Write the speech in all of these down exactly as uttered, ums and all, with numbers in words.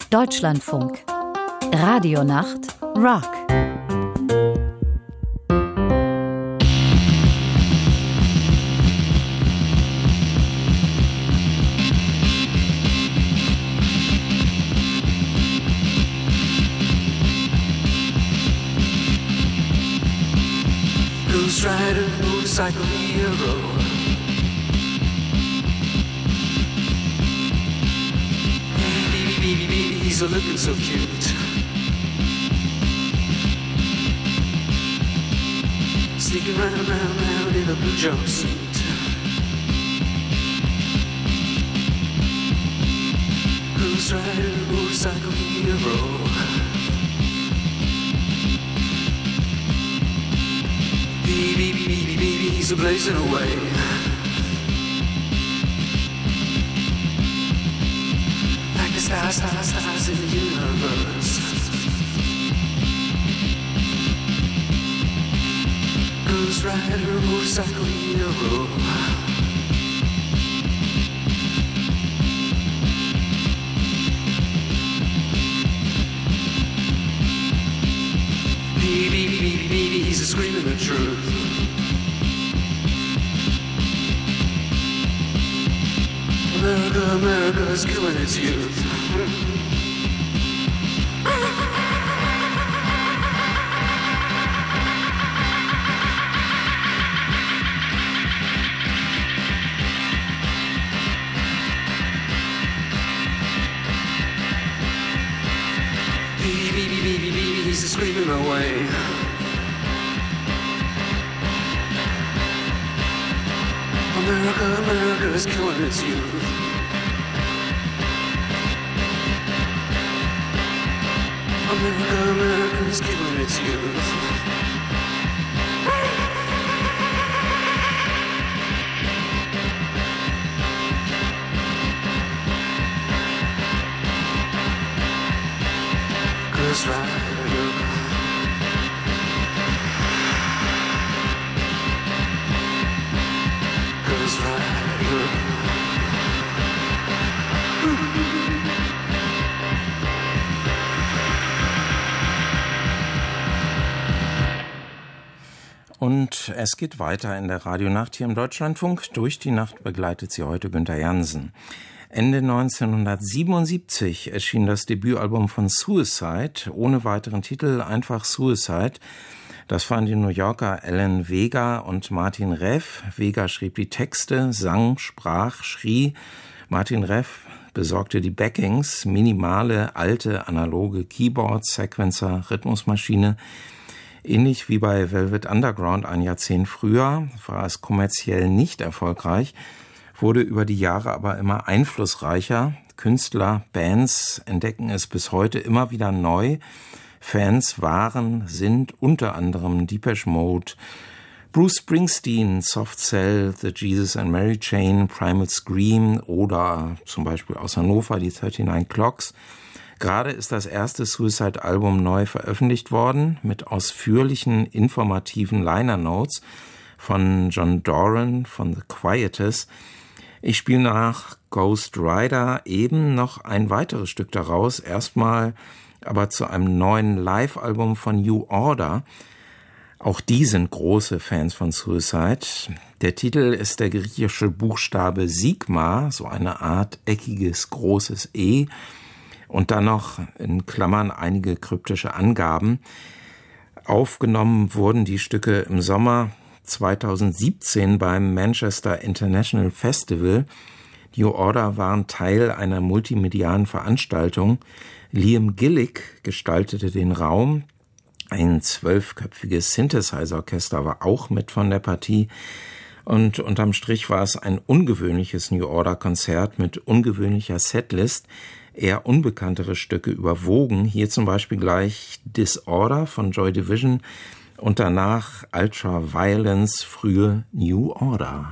Deutschlandfunk. Radionacht Rock. Ghost Rider, motorcycle hero. Baby, baby, baby, he's a looking so cute. Sneaking round, round, round in a blue jumpsuit. Ghost Rider, motorcycle hero. Baby, baby, baby, baby, he's a blazing away. Like the stars, stars, stars in the universe. Ghost Rider, motorcycle hero. Baby, baby, baby, baby, he's a screaming the truth. America, America is killing its youth. Baby, baby, baby, baby, he's a screaming away. America, America is killing its youth. America, America is killing its youth. Ghost Rider. Ghost Rider. Und es geht weiter in der Radionacht hier im Deutschlandfunk. Durch die Nacht begleitet sie heute Günther Jansen. Ende neunzehnhundertsiebenundsiebzig erschien das Debütalbum von Suicide, ohne weiteren Titel, einfach Suicide. Das waren die New Yorker Alan Vega und Martin Rev. Vega schrieb die Texte, sang, sprach, schrie. Martin Rev besorgte die Backings, minimale, alte, analoge Keyboards, Sequencer, Rhythmusmaschine. Ähnlich wie bei Velvet Underground ein Jahrzehnt früher war es kommerziell nicht erfolgreich, wurde über die Jahre aber immer einflussreicher. Künstler, Bands entdecken es bis heute immer wieder neu. Fans waren, sind unter anderem Depeche Mode, Bruce Springsteen, Soft Cell, The Jesus and Mary Chain, Primal Scream oder zum Beispiel aus Hannover die neununddreißig Clocks. Gerade ist das erste Suicide-Album neu veröffentlicht worden mit ausführlichen, informativen Liner-Notes von John Doran von The Quietus. Ich spiele nach Ghost Rider eben noch ein weiteres Stück daraus, erstmal aber zu einem neuen Live-Album von New Order. Auch die sind große Fans von Suicide. Der Titel ist der griechische Buchstabe Sigma, so eine Art eckiges, großes E. Und dann noch in Klammern einige kryptische Angaben. Aufgenommen wurden die Stücke im Sommer zweitausendsiebzehn beim Manchester International Festival. New Order waren Teil einer multimedialen Veranstaltung. Liam Gillick gestaltete den Raum. Ein zwölfköpfiges Synthesizer-Orchester war auch mit von der Partie. Und unterm Strich war es ein ungewöhnliches New Order-Konzert mit ungewöhnlicher Setlist. Eher unbekanntere Stücke überwogen. Hier zum Beispiel gleich Disorder von Joy Division und danach Ultra Violence, frühe New Order.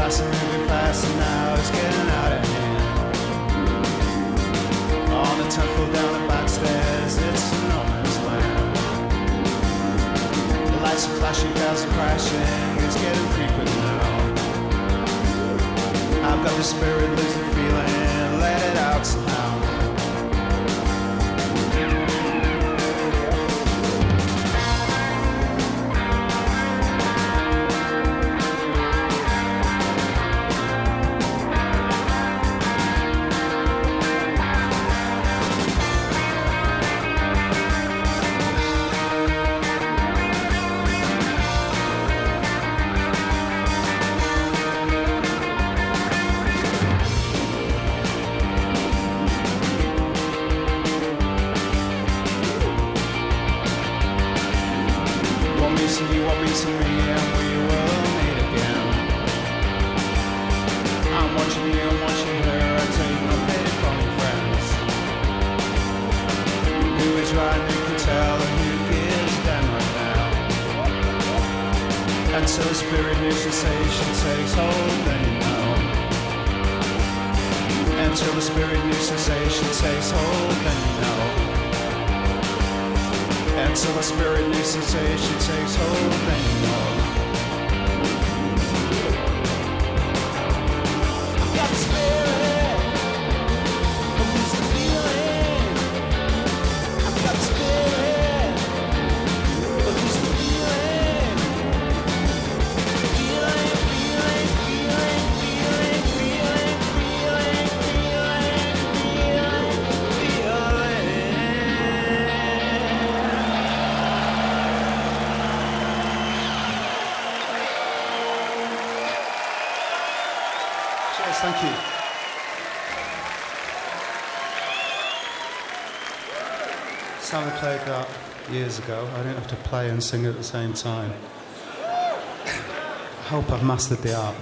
Fast and moving fast and now it's getting out of hand. On the temple down the back stairs, it's no man's land. The lights are flashing, cars are crashing, it's getting frequent now. I've got the spirit, losing feeling, let it out somehow. Until the spirit new sensation takes hold, then you know. Until the spirit new sensation takes hold, then you know. Until the spirit new sensation takes hold, then you know. I've got the spirit, but who's the feeling? I've got the spirit, but who's the feeling? Thank you. Sally played that years ago. I didn't have to play and sing at the same time. I hope I've mastered the art.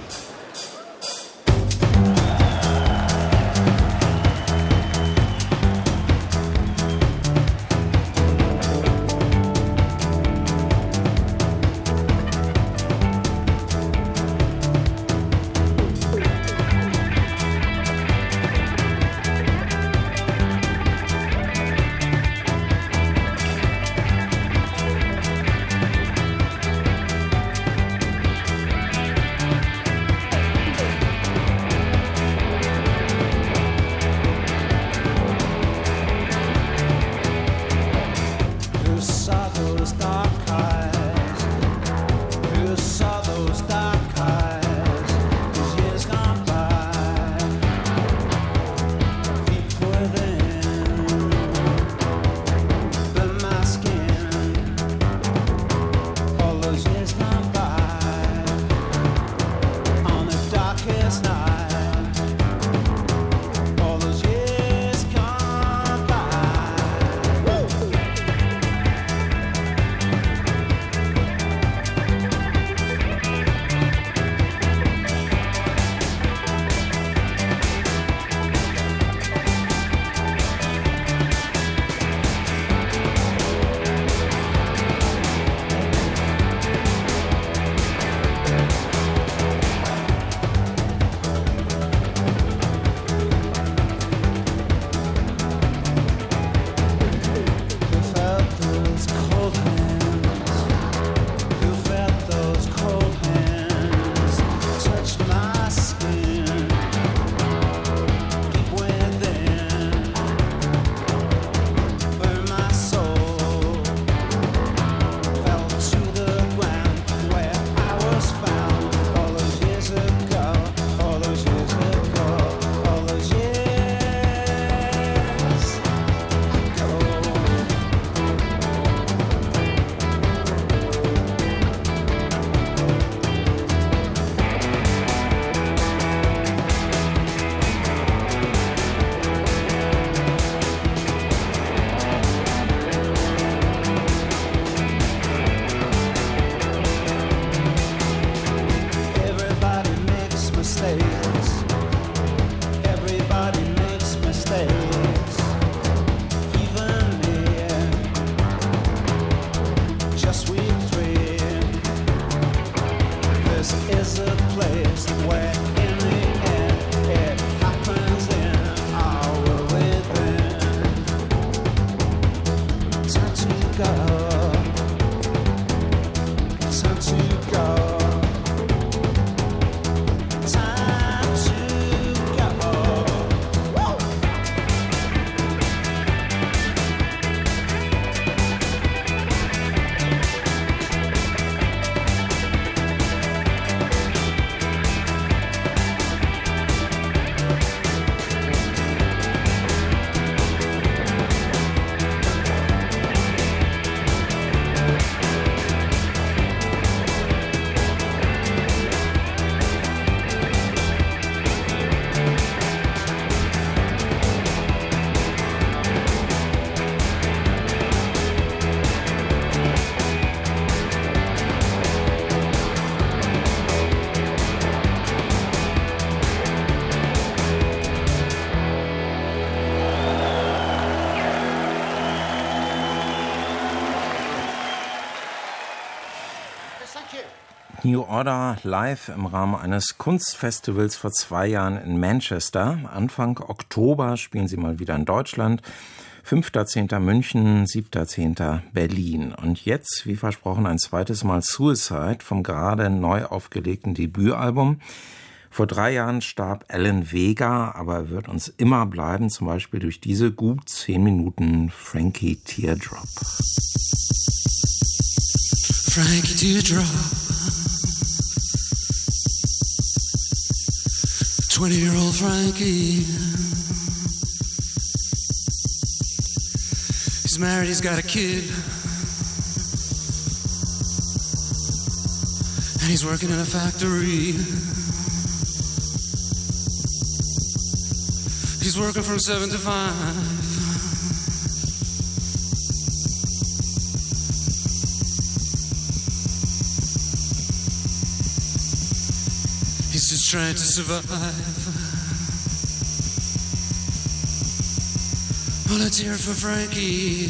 New Order live im Rahmen eines Kunstfestivals vor zwei Jahren in Manchester. Anfang Oktober spielen sie mal wieder in Deutschland. fünfter zehnter München, siebter zehnter Berlin. Und jetzt, wie versprochen, ein zweites Mal Suicide vom gerade neu aufgelegten Debütalbum. Vor drei Jahren starb Alan Vega, aber er wird uns immer bleiben, zum Beispiel durch diese gut zehn Minuten Frankie Teardrop. Frankie Teardrop, twenty-year-old Frankie. He's married, he's got a kid, and he's working in a factory. He's working from seven to five. He's just trying to survive. Well, let's hear it for Frankie.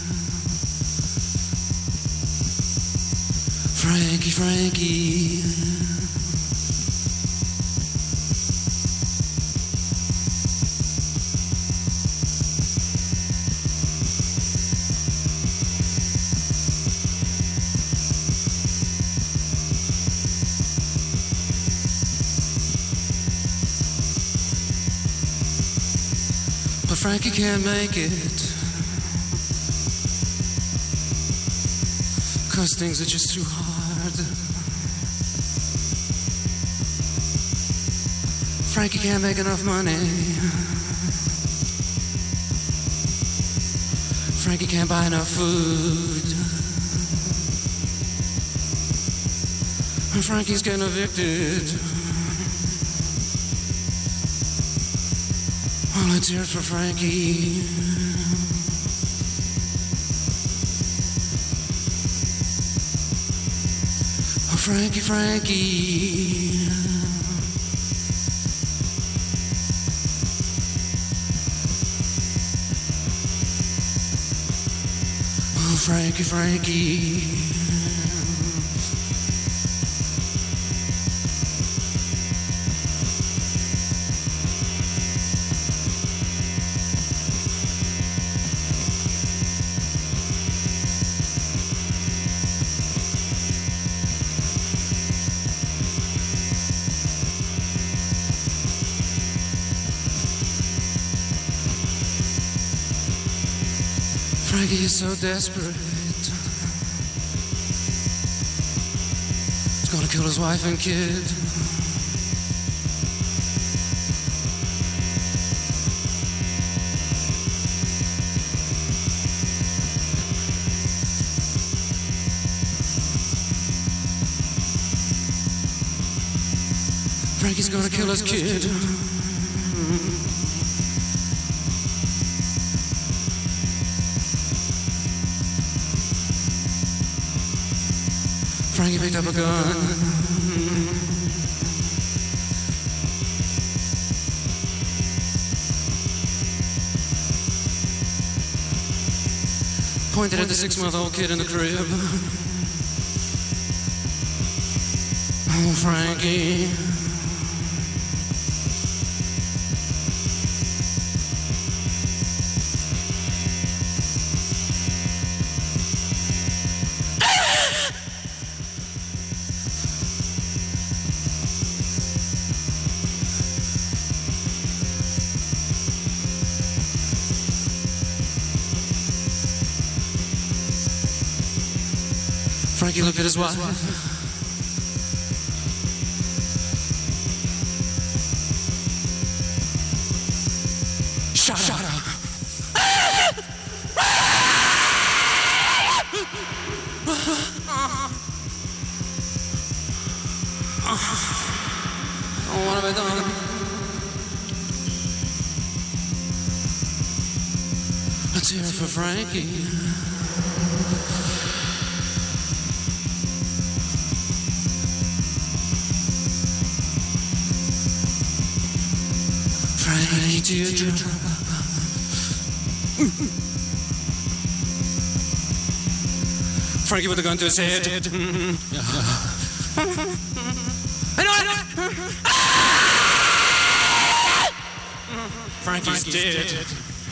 Frankie, Frankie. But Frankie can't make it, 'cause things are just too hard. Frankie can't make enough money. Frankie can't buy enough food. And Frankie's getting evicted. Well, let's hear it for Frankie. Oh, Frankie, Frankie. Oh, Frankie, Frankie. Frankie is so desperate. He's gonna kill his wife and kid. Frankie's gonna kill his kid. Frankie picked up a gun. Pointed at the six-month-old kid in the crib. Oh, Frankie. Frankie looked at his wife. Shut, Shut up. up. Oh, what have I done? Let's hear it for Frankie. Frankie Teardrop. Frankie with a gun to his head. Mm-hmm. Yeah. I know it! Frankie's, Frankie's dead. dead.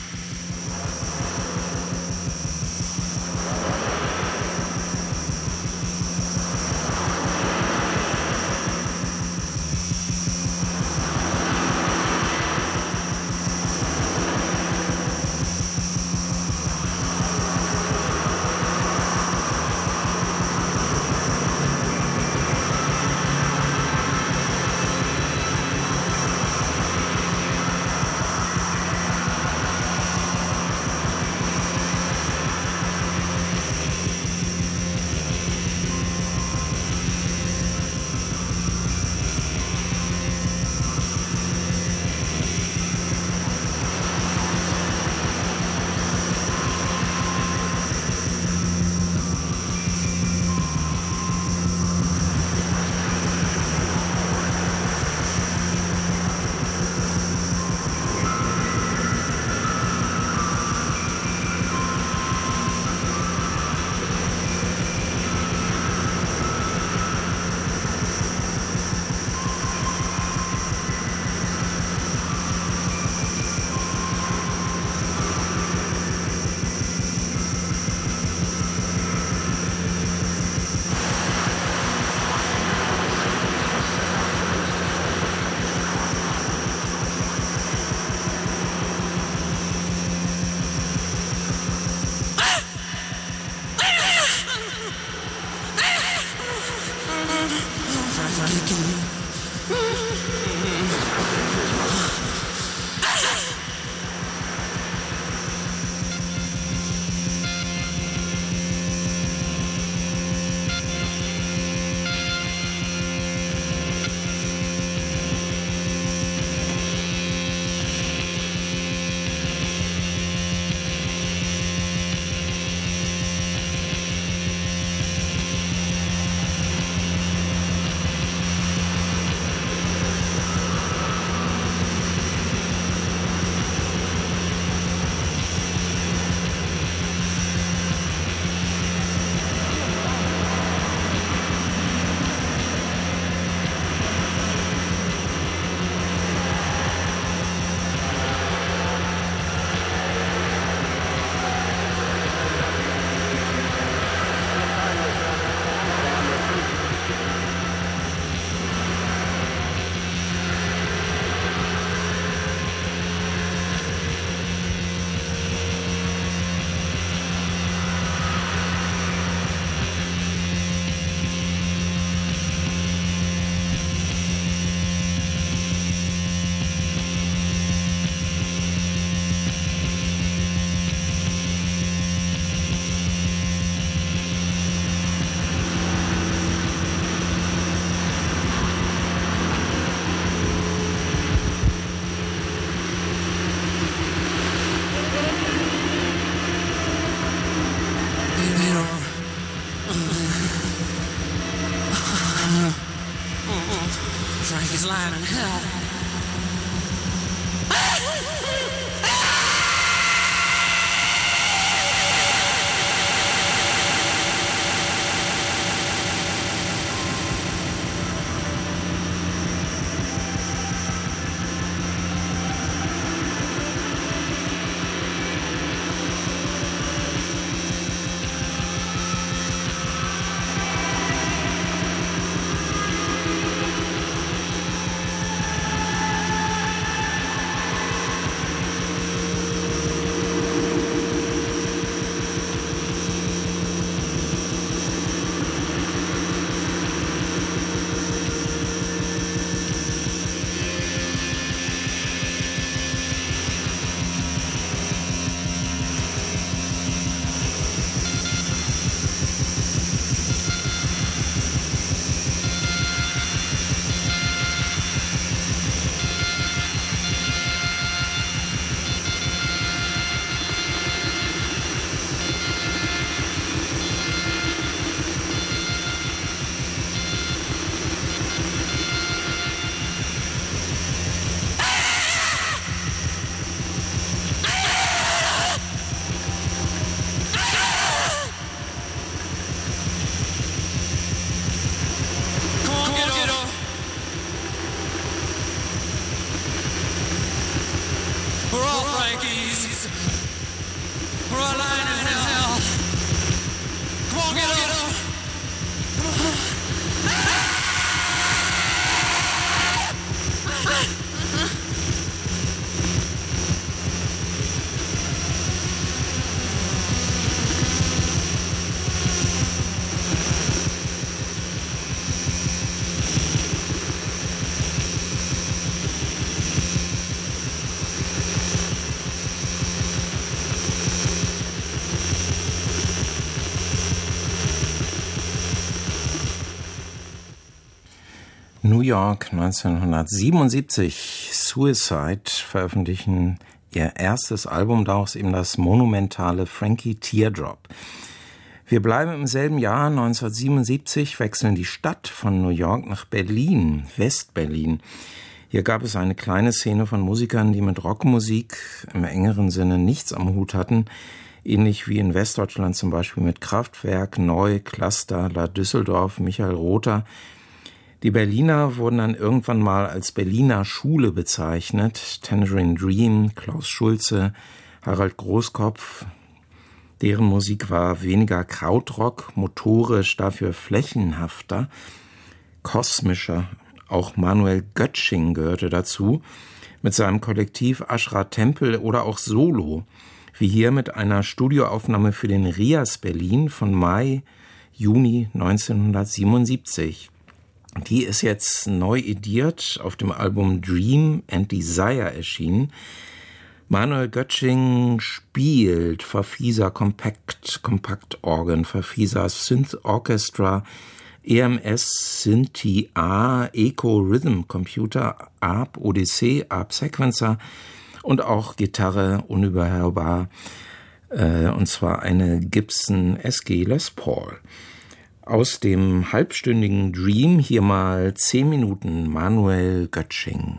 Frankie's lying in hell. New York neunzehnhundertsiebenundsiebzig, Suicide veröffentlichen ihr erstes Album, daraus eben das monumentale Frankie Teardrop. Wir bleiben im selben Jahr, neunzehnhundertsiebenundsiebzig, wechseln die Stadt von New York nach Berlin, West-Berlin. Hier gab es eine kleine Szene von Musikern, die mit Rockmusik im engeren Sinne nichts am Hut hatten, ähnlich wie in Westdeutschland zum Beispiel mit Kraftwerk, Neu, Cluster, La Düsseldorf, Michael Rother. Die Berliner wurden dann irgendwann mal als Berliner Schule bezeichnet. Tangerine Dream, Klaus Schulze, Harald Großkopf. Deren Musik war weniger Krautrock, motorisch, dafür flächenhafter, kosmischer. Auch Manuel Göttsching gehörte dazu, mit seinem Kollektiv Aschra Tempel oder auch solo, wie hier mit einer Studioaufnahme für den Rias Berlin von Mai, Juni neunzehnhundertsiebenundsiebzig. Die ist jetzt neu ediert, auf dem Album Dream and Desire erschienen. Manuel Göttsching spielt Verfieser Compact, Kompaktorgan, Verfieser Synth Orchestra, E M S Synthi A, Eco Rhythm Computer, A R P Odyssey, A R P Sequencer und auch Gitarre unüberhörbar, äh, und zwar eine Gibson S G Les Paul. Aus dem halbstündigen Dream hier mal zehn Minuten Manuel Göttsching.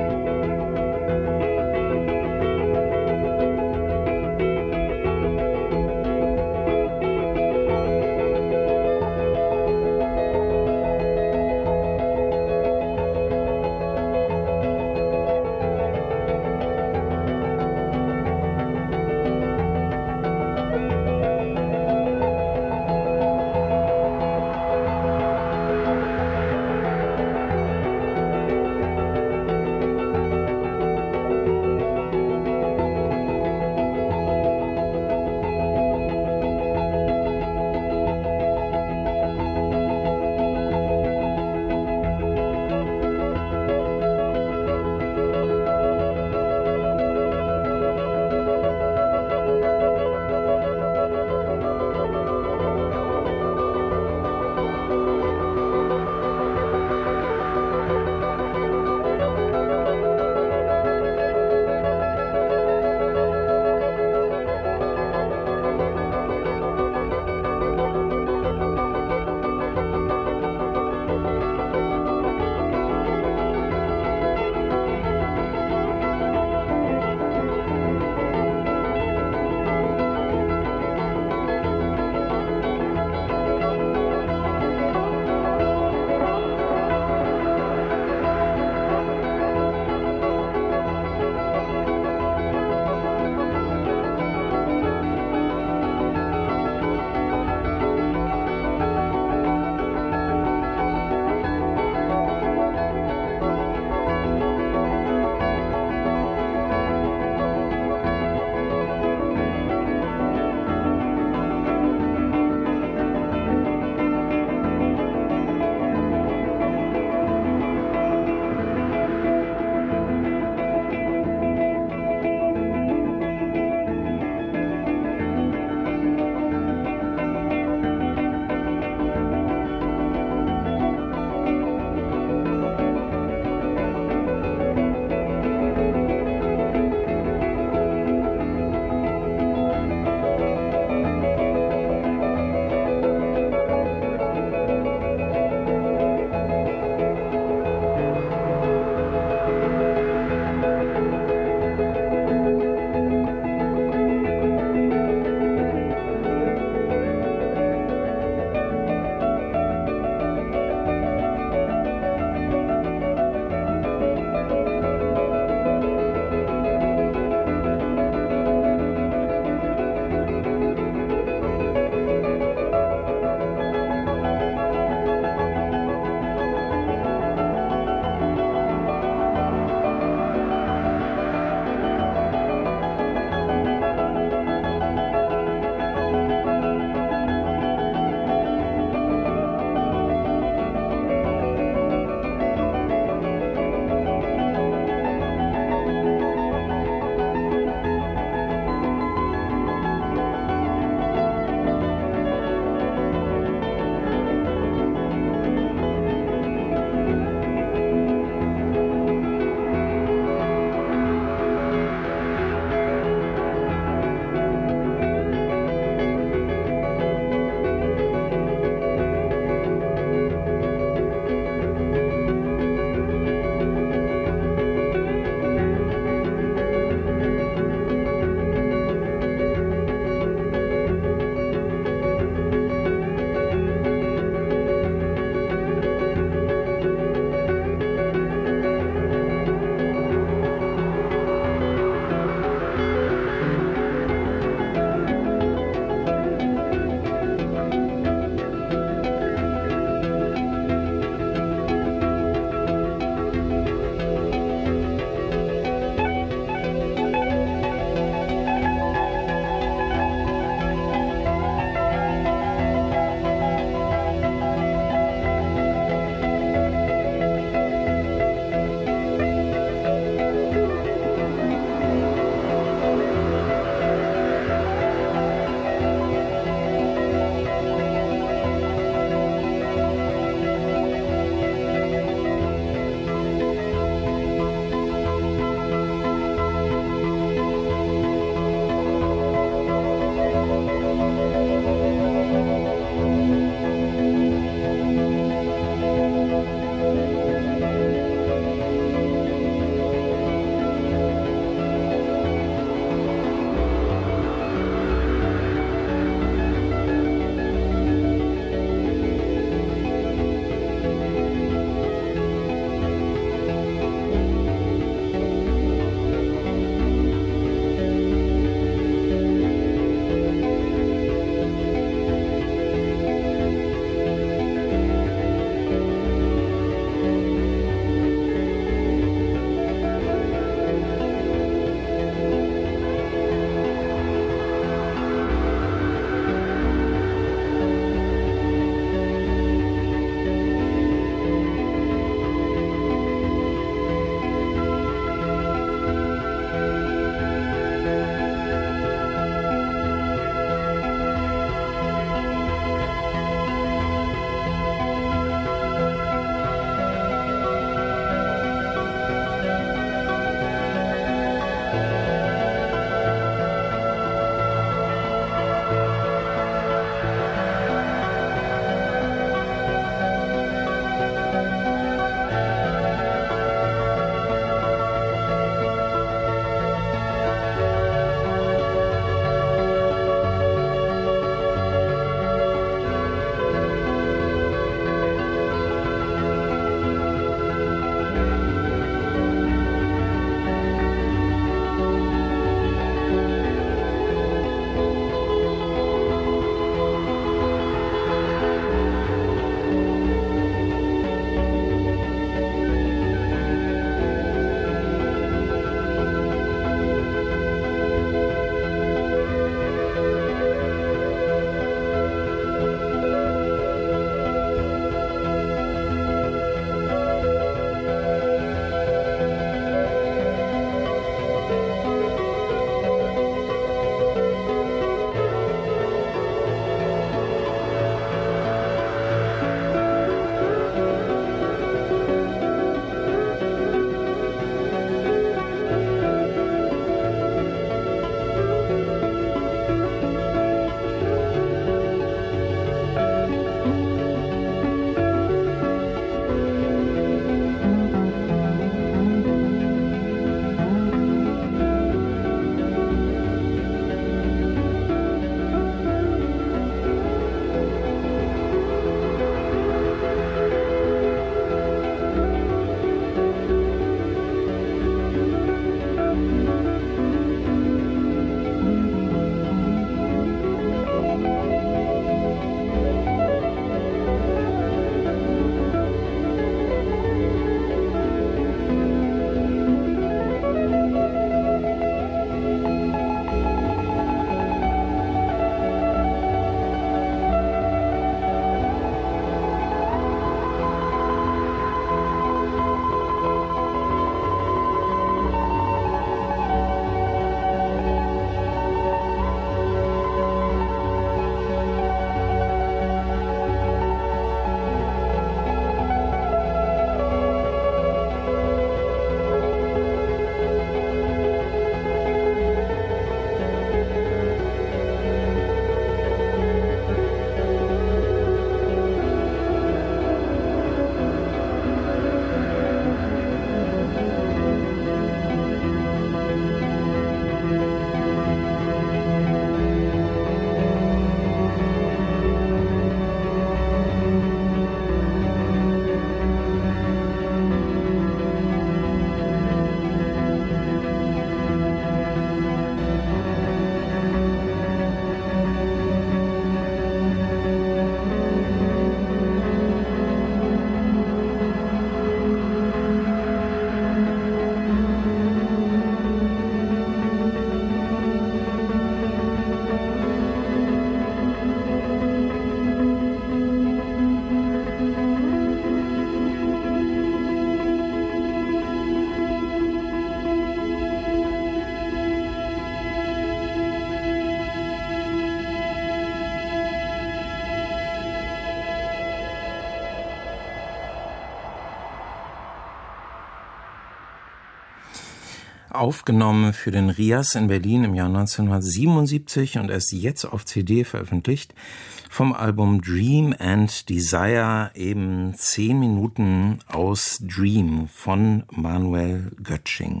Aufgenommen für den Rias in Berlin im Jahr neunzehnhundertsiebenundsiebzig und erst jetzt auf C D veröffentlicht. Vom Album Dream and Desire eben zehn Minuten aus Dream von Manuel Göttsching.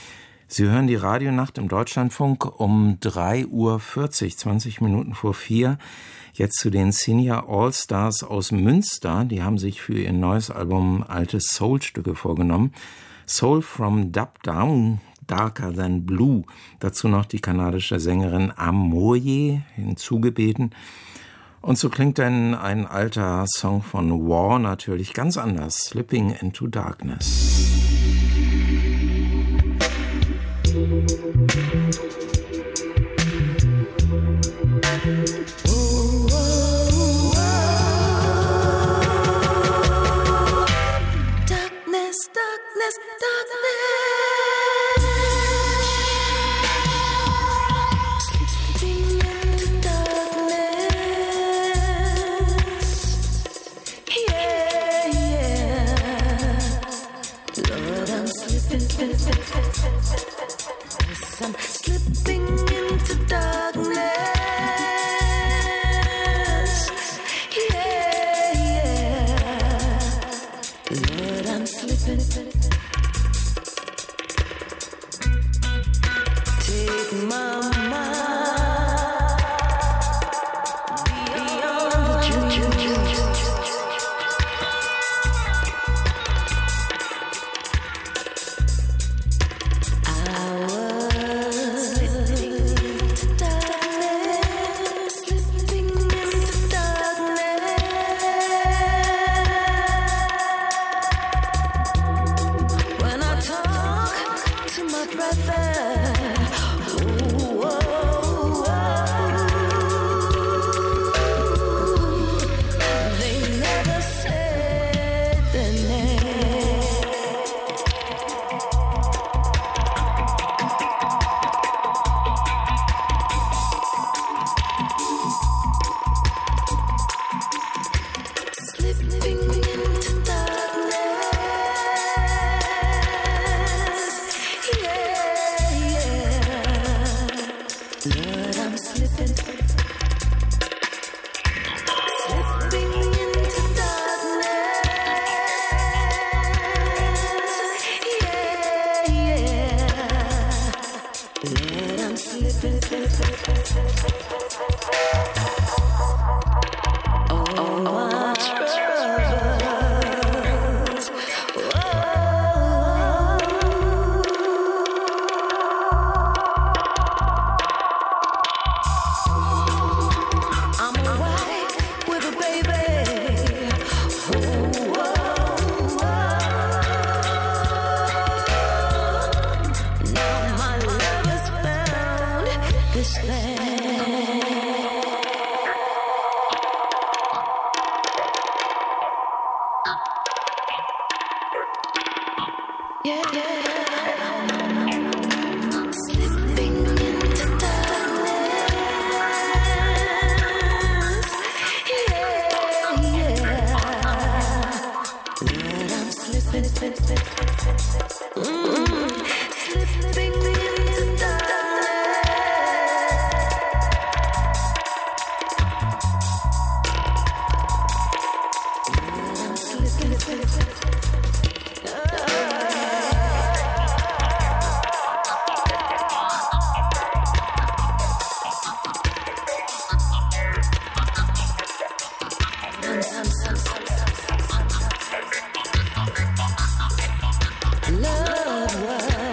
Sie hören die Radionacht im Deutschlandfunk um drei Uhr vierzig, zwanzig Minuten vor vier. Jetzt zu den Senior All-Stars aus Münster. Die haben sich für ihr neues Album alte Soul-Stücke vorgenommen. Soul from Dub Down, Darker Than Blue. Dazu noch die kanadische Sängerin Amoye hinzugebeten. Und so klingt dann ein alter Song von War natürlich ganz anders. Slipping into Darkness. Love.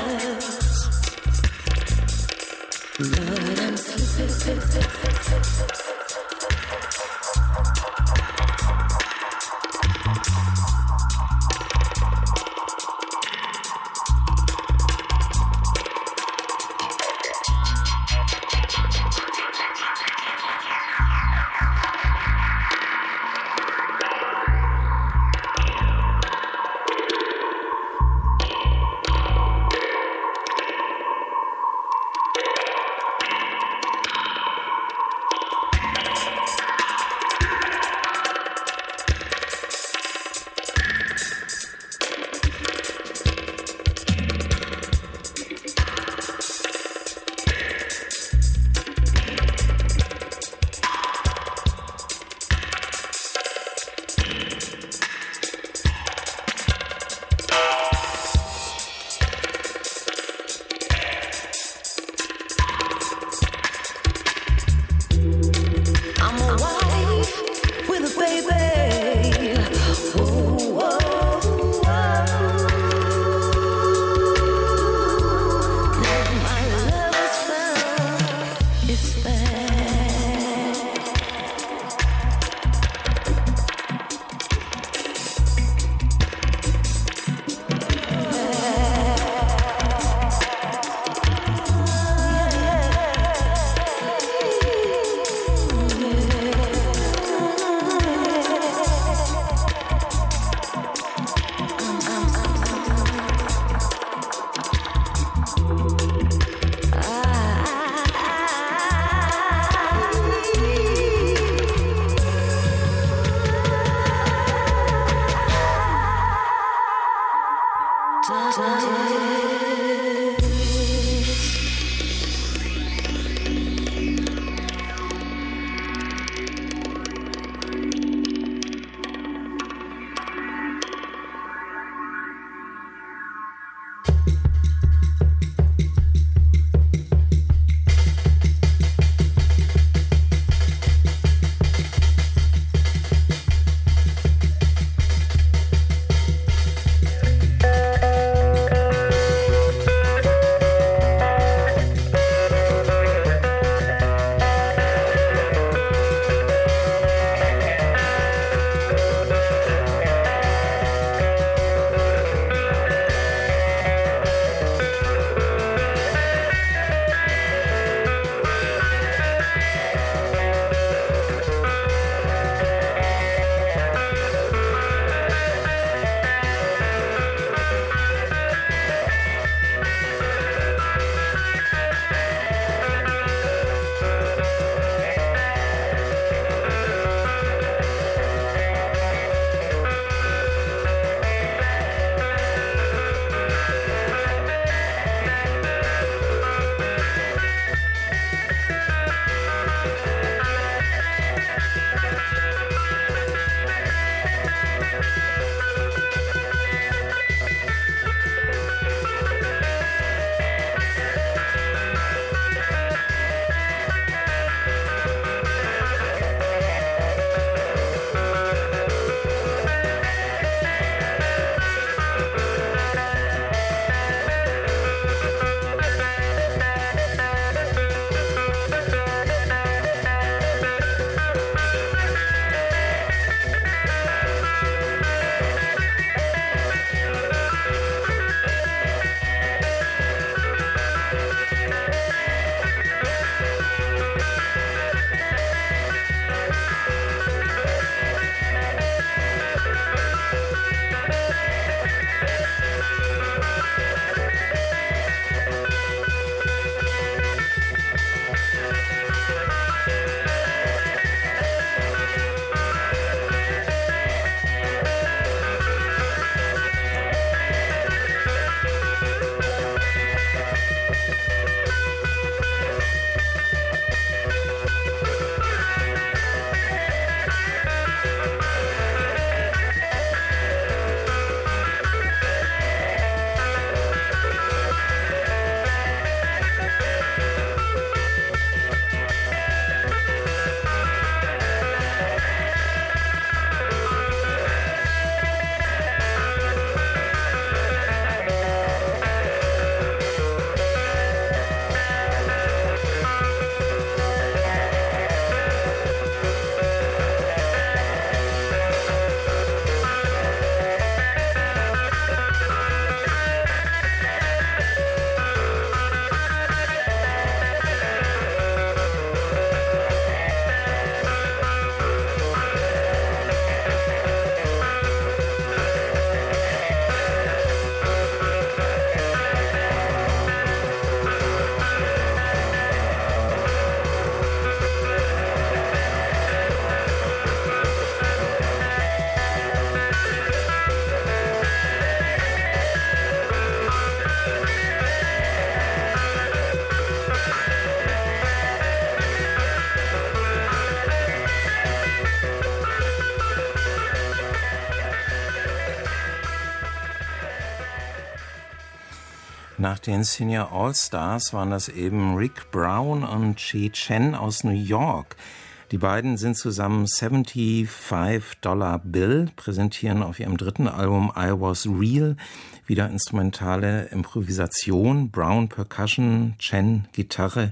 Nach den Senior All-Stars waren das eben Rick Brown und Chi Chen aus New York. Die beiden sind zusammen fünfundsiebzig Dollar Bill, präsentieren auf ihrem dritten Album I Was Real wieder instrumentale Improvisation, Brown Percussion, Chen Gitarre,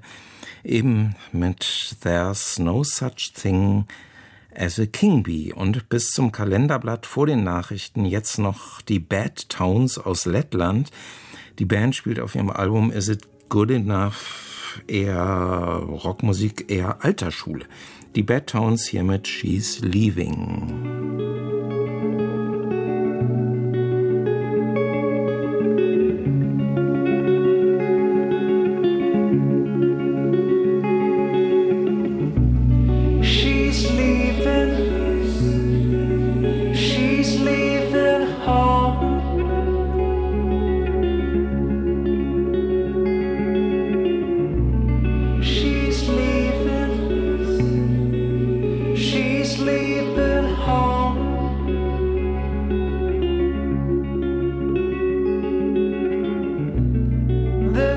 eben mit There's No Such Thing as a King Bee. Und bis zum Kalenderblatt vor den Nachrichten jetzt noch die Bad Tones aus Lettland. Die Band spielt auf ihrem Album Is It Good Enough eher Rockmusik, eher alter Schule. Die Bad Tones hier mit She's Leaving.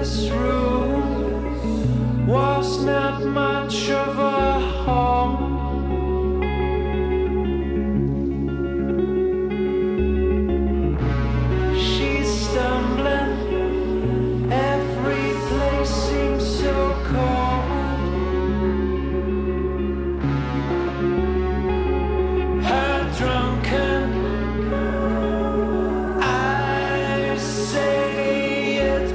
this room was not much of a home. She's stumbling, every place seems so cold. Her drunken eyes say it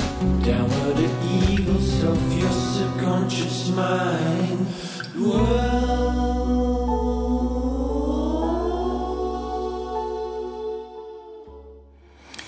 downward evils of your subconscious mind. Whoa.